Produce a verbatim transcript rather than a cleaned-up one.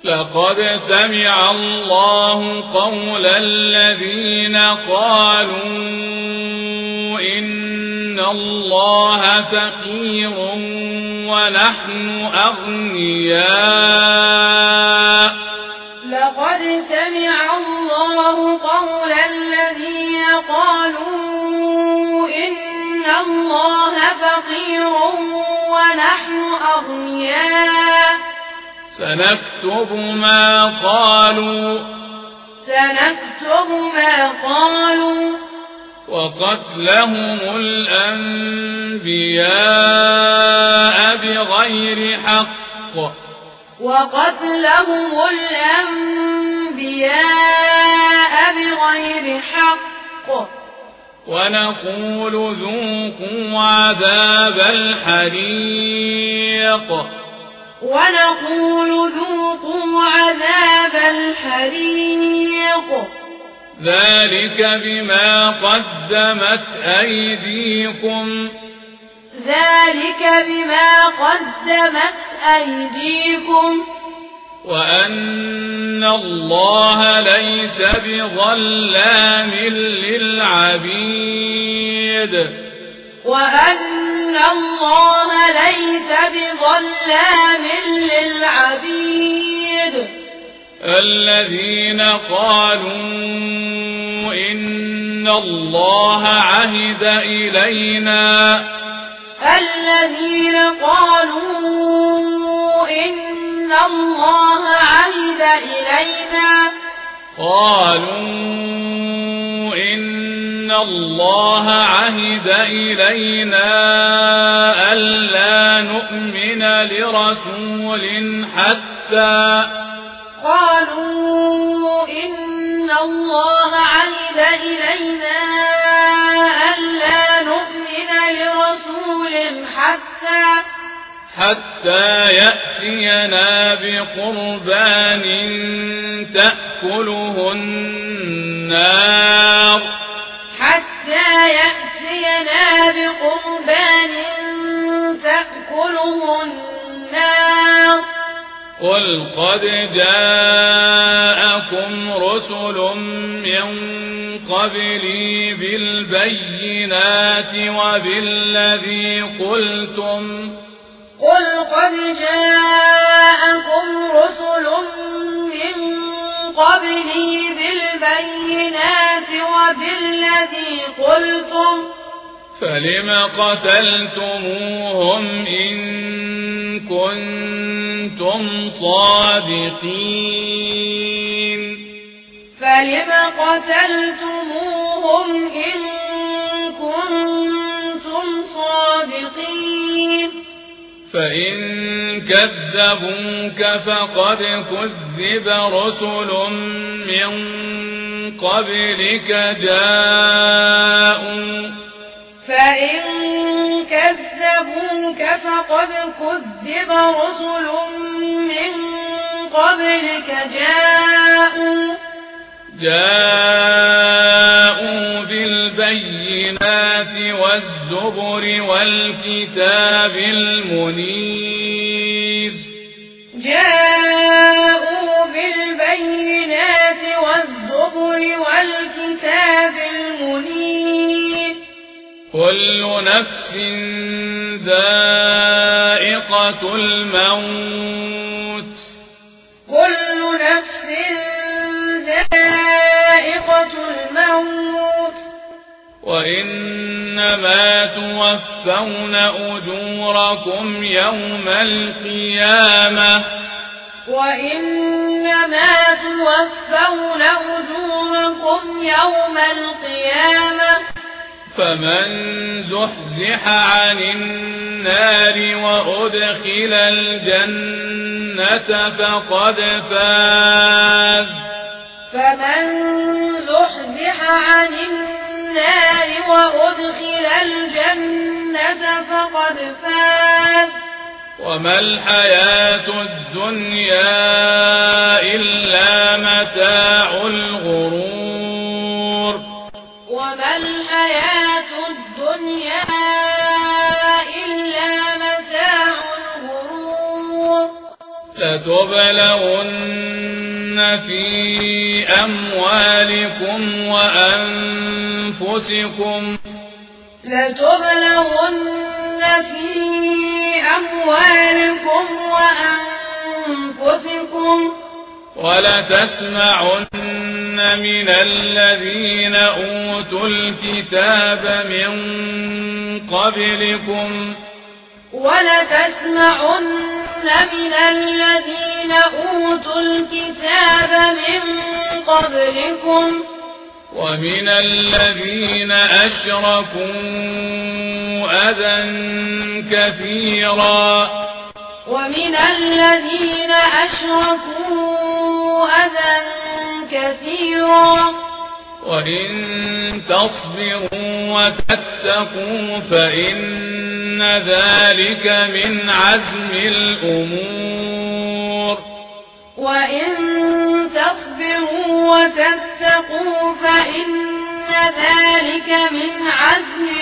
لقد سمع الله قول الذين قالوا إن الله فقير ونحن أغنياء. لقد سمع الله قول الذين قالوا إن الله فقير ونحن أغنياء. سنكتب ما قالوا سنكتب ما قالوا وقتلهم الأنبياء بغير حق وقتلهم الأنبياء بغير حق ونقول ذوقوا عذاب الحريق ونقول ذوقوا عذاب الحريق ذلك بما قدمت أيديكم ذلك بما قدمت أيديكم وأن الله ليس بظلام للعبيد وأن الله ليس بظلام للعبيد. الذين قالوا إن الله عهد إلينا الذين قالوا إن الله عهد إلينا قالوا إن الله عهد إلينا ألا نؤمن لرسول حتى قالوا إن الله عهد إلينا ألا نؤمن لرسول حتى حتى يأتينا بقربان تأكله النار حتى يأتينا بقربان تأكله النار. قل قد جاءكم رسل من قبلي بالبينات وبالذي قلتم قل قد جاءكم رسل من قبلي بالبينات وبالذي قلتم فلم قتلتموهم إن كنتم صادقين فلم قتلتموهم إن كنتم صادقين. فإن كذبوك فقد كذب رسل من قبلك جاءوا فإن كذبوك فقد كذب رسل من قبلك جاءوا جاءوا بالبينات والزبر والكتاب المنير جاءوا بالبينات والزبر والكتاب المنير. كل نفس ذائقة الموت كل نفس ذائقة الموت وإنما توفون أجوركم يوم القيامة وإنما توفون أجوركم يوم القيامة. فمن زحزح عن النار وأدخل الجنة فقد فاز فمن زحزح عن النار وأدخل الجنة فقد فاز. وما الحياة الدنيا إلا متاع الغرور وما الحياة الدنيا إلا متاع الغرور. لتبلغن في أموالكم وأنفسكم لتبلغن في أموالكم وأنفسكم ولتسمعن من الذين أوتوا الكتاب من قبلكم ولتسمعن من الذين أوتوا الكتاب من قبلكم ومن الذين أشركوا أذى كثيرا ومن الذين أشركوا أذى كثيرا وإن تصبروا وتتقوا فإن ذلك من عزم الأمور وإن تصبروا وتتقوا فإن ذلك من عزم